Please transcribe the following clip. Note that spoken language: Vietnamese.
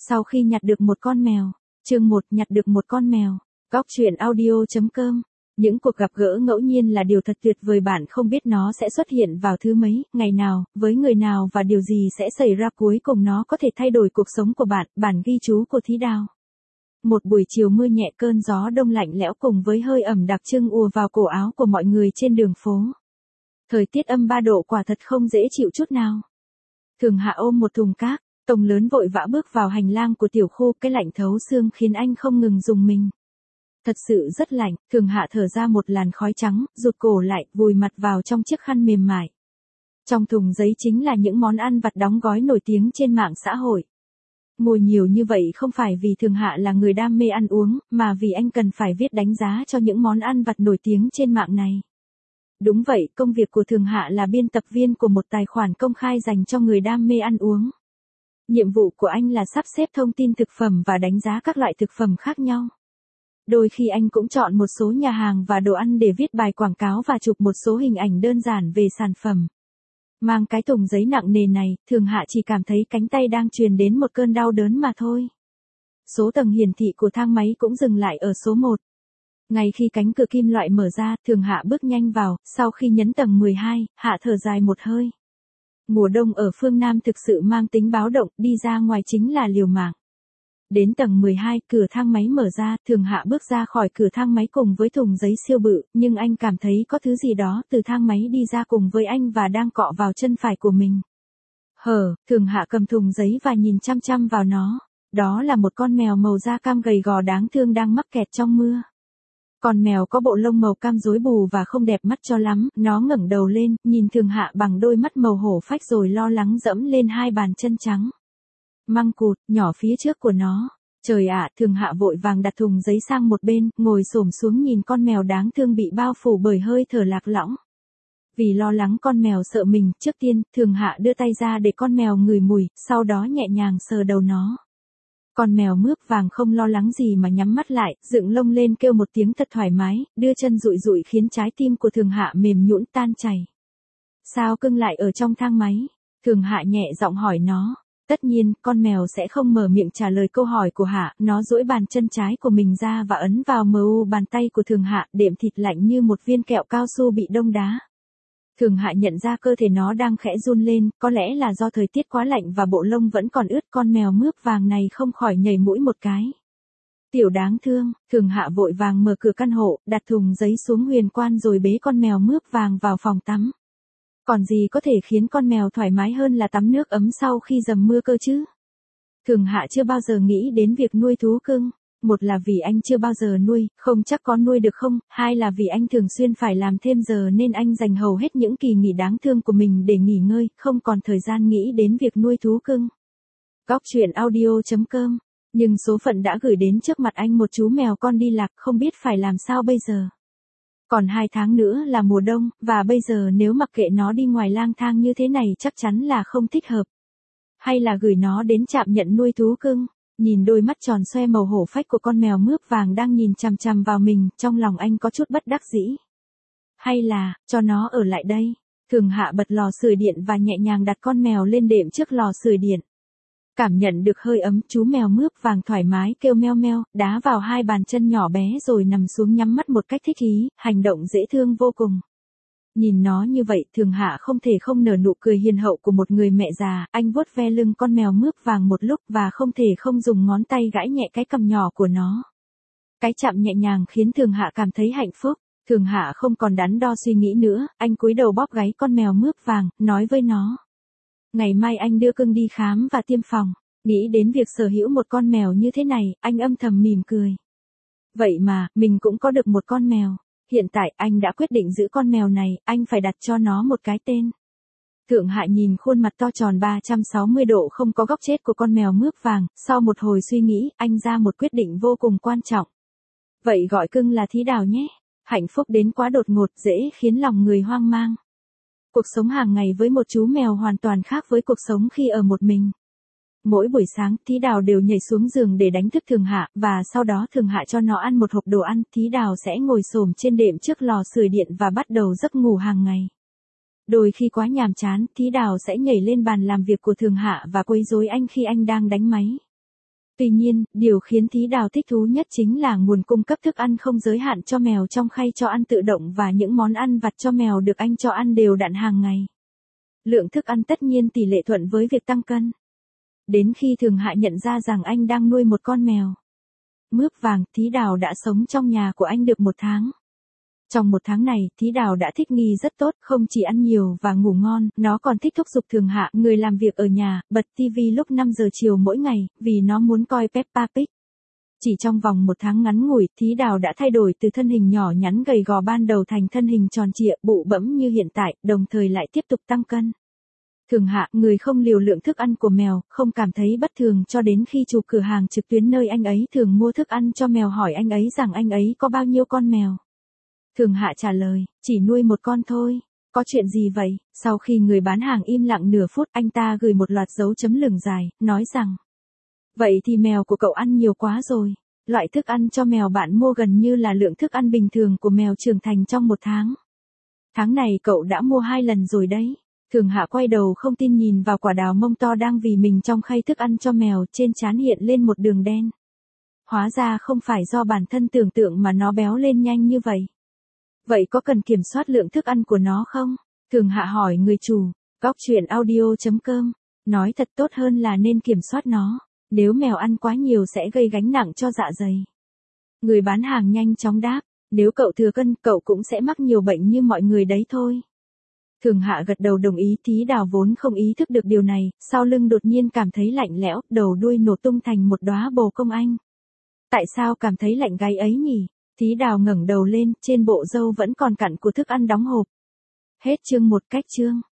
Sau khi nhặt được một con mèo. Chương 1, nhặt được một con mèo. Góc truyện audio.com. Những cuộc gặp gỡ ngẫu nhiên là điều thật tuyệt vời, bạn không biết nó sẽ xuất hiện vào thứ mấy, ngày nào, với người nào và điều gì sẽ xảy ra, cuối cùng nó có thể thay đổi cuộc sống của bạn. Bản ghi chú của Thí Đào. Một buổi chiều mưa nhẹ, cơn gió đông lạnh lẽo cùng với hơi ẩm đặc trưng ùa vào cổ áo của mọi người trên đường phố. Thời tiết âm 3 độ quả thật không dễ chịu chút nào. Thường Hạ ôm một thùng cát, tông lớn vội vã bước vào hành lang của tiểu khu, cái lạnh thấu xương khiến anh không ngừng rùng mình. Thật sự rất lạnh, Thường Hạ thở ra một làn khói trắng, rụt cổ lại, vùi mặt vào trong chiếc khăn mềm mại. Trong thùng giấy chính là những món ăn vặt đóng gói nổi tiếng trên mạng xã hội. Mua nhiều như vậy không phải vì Thường Hạ là người đam mê ăn uống, mà vì anh cần phải viết đánh giá cho những món ăn vặt nổi tiếng trên mạng này. Đúng vậy, công việc của Thường Hạ là biên tập viên của một tài khoản công khai dành cho người đam mê ăn uống. Nhiệm vụ của anh là sắp xếp thông tin thực phẩm và đánh giá các loại thực phẩm khác nhau. Đôi khi anh cũng chọn một số nhà hàng và đồ ăn để viết bài quảng cáo và chụp một số hình ảnh đơn giản về sản phẩm. Mang cái thùng giấy nặng nề này, Thường Hạ chỉ cảm thấy cánh tay đang truyền đến một cơn đau đớn mà thôi. Số tầng hiển thị của thang máy cũng dừng lại ở số 1. Ngay khi cánh cửa kim loại mở ra, Thường Hạ bước nhanh vào, sau khi nhấn tầng 12, Hạ thở dài một hơi. Mùa đông ở phương Nam thực sự mang tính báo động, đi ra ngoài chính là liều mạng. Đến tầng 12, cửa thang máy mở ra, Thường Hạ bước ra khỏi cửa thang máy cùng với thùng giấy siêu bự, nhưng anh cảm thấy có thứ gì đó từ thang máy đi ra cùng với anh và đang cọ vào chân phải của mình. Thường Hạ cầm thùng giấy và nhìn chăm chăm vào nó. Đó là một con mèo màu da cam gầy gò đáng thương đang mắc kẹt trong mưa. Con mèo có bộ lông màu cam rối bù và không đẹp mắt cho lắm, nó ngẩng đầu lên, nhìn Thường Hạ bằng đôi mắt màu hổ phách rồi lo lắng dẫm lên hai bàn chân trắng. Măng cụt, nhỏ phía trước của nó. Trời ạ, Thường Hạ vội vàng đặt thùng giấy sang một bên, ngồi xổm xuống nhìn con mèo đáng thương bị bao phủ bởi hơi thở lạc lõng. Vì lo lắng con mèo sợ mình, trước tiên, Thường Hạ đưa tay ra để con mèo ngửi mùi, sau đó nhẹ nhàng sờ đầu nó. Con mèo mướp vàng không lo lắng gì mà nhắm mắt lại, dựng lông lên kêu một tiếng thật thoải mái, đưa chân dụi dụi khiến trái tim của Thường Hạ mềm nhũn tan chảy. Sao cưng lại ở trong thang máy? Thường Hạ nhẹ giọng hỏi nó. Tất nhiên, con mèo sẽ không mở miệng trả lời câu hỏi của Hạ, nó duỗi bàn chân trái của mình ra và ấn vào mu bàn tay của Thường Hạ, đệm thịt lạnh như một viên kẹo cao su bị đông đá. Thường Hạ nhận ra cơ thể nó đang khẽ run lên, có lẽ là do thời tiết quá lạnh và bộ lông vẫn còn ướt, con mèo mướp vàng này không khỏi nhảy mũi một cái. Tiểu đáng thương, Thường Hạ vội vàng mở cửa căn hộ, đặt thùng giấy xuống huyền quan rồi bế con mèo mướp vàng vào phòng tắm. Còn gì có thể khiến con mèo thoải mái hơn là tắm nước ấm sau khi dầm mưa cơ chứ? Thường Hạ chưa bao giờ nghĩ đến việc nuôi thú cưng. Một là vì anh chưa bao giờ nuôi, không chắc có nuôi được không, hai là vì anh thường xuyên phải làm thêm giờ nên anh dành hầu hết những kỳ nghỉ đáng thương của mình để nghỉ ngơi, không còn thời gian nghĩ đến việc nuôi thú cưng. Góc truyện audio.com. Nhưng số phận đã gửi đến trước mặt anh một chú mèo con đi lạc, không biết phải làm sao bây giờ. Còn 2 tháng nữa là mùa đông, và bây giờ nếu mặc kệ nó đi ngoài lang thang như thế này chắc chắn là không thích hợp. Hay là gửi nó đến trạm nhận nuôi thú cưng. Nhìn đôi mắt tròn xoe màu hổ phách của con mèo mướp vàng đang nhìn chằm chằm vào mình, trong lòng anh có chút bất đắc dĩ. Hay là, cho nó ở lại đây. Thường Hạ bật lò sưởi điện và nhẹ nhàng đặt con mèo lên đệm trước lò sưởi điện. Cảm nhận được hơi ấm, chú mèo mướp vàng thoải mái kêu meo meo, đá vào hai bàn chân nhỏ bé rồi nằm xuống nhắm mắt một cách thích ý, hành động dễ thương vô cùng. Nhìn nó như vậy, Thường Hạ không thể không nở nụ cười hiền hậu của một người mẹ già, anh vuốt ve lưng con mèo mướp vàng một lúc và không thể không dùng ngón tay gãi nhẹ cái cằm nhỏ của nó. Cái chạm nhẹ nhàng khiến Thường Hạ cảm thấy hạnh phúc. Thường Hạ không còn đắn đo suy nghĩ nữa, anh cúi đầu bóp gáy con mèo mướp vàng, nói với nó. Ngày mai anh đưa cưng đi khám và tiêm phòng. Nghĩ đến việc sở hữu một con mèo như thế này, anh âm thầm mỉm cười. Vậy mà, mình cũng có được một con mèo. Hiện tại anh đã quyết định giữ con mèo này, anh phải đặt cho nó một cái tên. Thường Hạ nhìn khuôn mặt to tròn 360 độ không có góc chết của con mèo mướp vàng, sau một hồi suy nghĩ, anh ra một quyết định vô cùng quan trọng. Vậy gọi cưng là Thí Đào nhé. Hạnh phúc đến quá đột ngột, dễ khiến lòng người hoang mang. Cuộc sống hàng ngày với một chú mèo hoàn toàn khác với cuộc sống khi ở một mình. Mỗi buổi sáng, Thí Đào đều nhảy xuống giường để đánh thức Thường Hạ, và sau đó Thường Hạ cho nó ăn một hộp đồ ăn, Thí Đào sẽ ngồi xổm trên đệm trước lò sưởi điện và bắt đầu giấc ngủ hàng ngày. Đôi khi quá nhàm chán, Thí Đào sẽ nhảy lên bàn làm việc của Thường Hạ và quấy rối anh khi anh đang đánh máy. Tuy nhiên, điều khiến Thí Đào thích thú nhất chính là nguồn cung cấp thức ăn không giới hạn cho mèo trong khay cho ăn tự động và những món ăn vặt cho mèo được anh cho ăn đều đặn hàng ngày. Lượng thức ăn tất nhiên tỷ lệ thuận với việc tăng cân. Đến khi Thường Hạ nhận ra rằng anh đang nuôi một con mèo mướp vàng, Thí Đào đã sống trong nhà của anh được 1 tháng. Trong 1 tháng này, Thí Đào đã thích nghi rất tốt, không chỉ ăn nhiều và ngủ ngon, nó còn thích thúc giục Thường Hạ, người làm việc ở nhà, bật TV lúc 5 giờ chiều mỗi ngày, vì nó muốn coi Peppa Pig. Chỉ trong vòng 1 tháng ngắn ngủi, Thí Đào đã thay đổi từ thân hình nhỏ nhắn gầy gò ban đầu thành thân hình tròn trịa, bụ bẫm như hiện tại, đồng thời lại tiếp tục tăng cân. Thường Hạ, người không liều lượng thức ăn của mèo, không cảm thấy bất thường cho đến khi chủ cửa hàng trực tuyến nơi anh ấy thường mua thức ăn cho mèo hỏi anh ấy rằng anh ấy có bao nhiêu con mèo. Thường Hạ trả lời, chỉ nuôi 1 con thôi. Có chuyện gì vậy? Sau khi người bán hàng im lặng nửa phút, anh ta gửi một loạt dấu chấm lửng dài, nói rằng, vậy thì mèo của cậu ăn nhiều quá rồi. Loại thức ăn cho mèo bạn mua gần như là lượng thức ăn bình thường của mèo trưởng thành trong 1 tháng. Tháng này cậu đã mua 2 lần rồi đấy. Thường Hạ quay đầu không tin nhìn vào quả đào mông to đang vì mình trong khay thức ăn cho mèo, trên trán hiện lên một đường đen. Hóa ra không phải do bản thân tưởng tượng mà nó béo lên nhanh như vậy. Vậy có cần kiểm soát lượng thức ăn của nó không? Thường Hạ hỏi người chủ. Góc truyện audio.com nói thật tốt hơn là nên kiểm soát nó. Nếu mèo ăn quá nhiều sẽ gây gánh nặng cho dạ dày. Người bán hàng nhanh chóng đáp. Nếu cậu thừa cân, cậu cũng sẽ mắc nhiều bệnh như mọi người đấy thôi. Thường Hạ gật đầu đồng ý. Thí Đào vốn không ý thức được điều này, sau lưng đột nhiên cảm thấy lạnh lẽo, đầu đuôi nổ tung thành một đóa bồ công anh. Tại sao cảm thấy lạnh gáy ấy nhỉ? Thí Đào ngẩng đầu lên, trên bộ râu vẫn còn cặn của thức ăn đóng hộp. Hết chương 1 cách chương.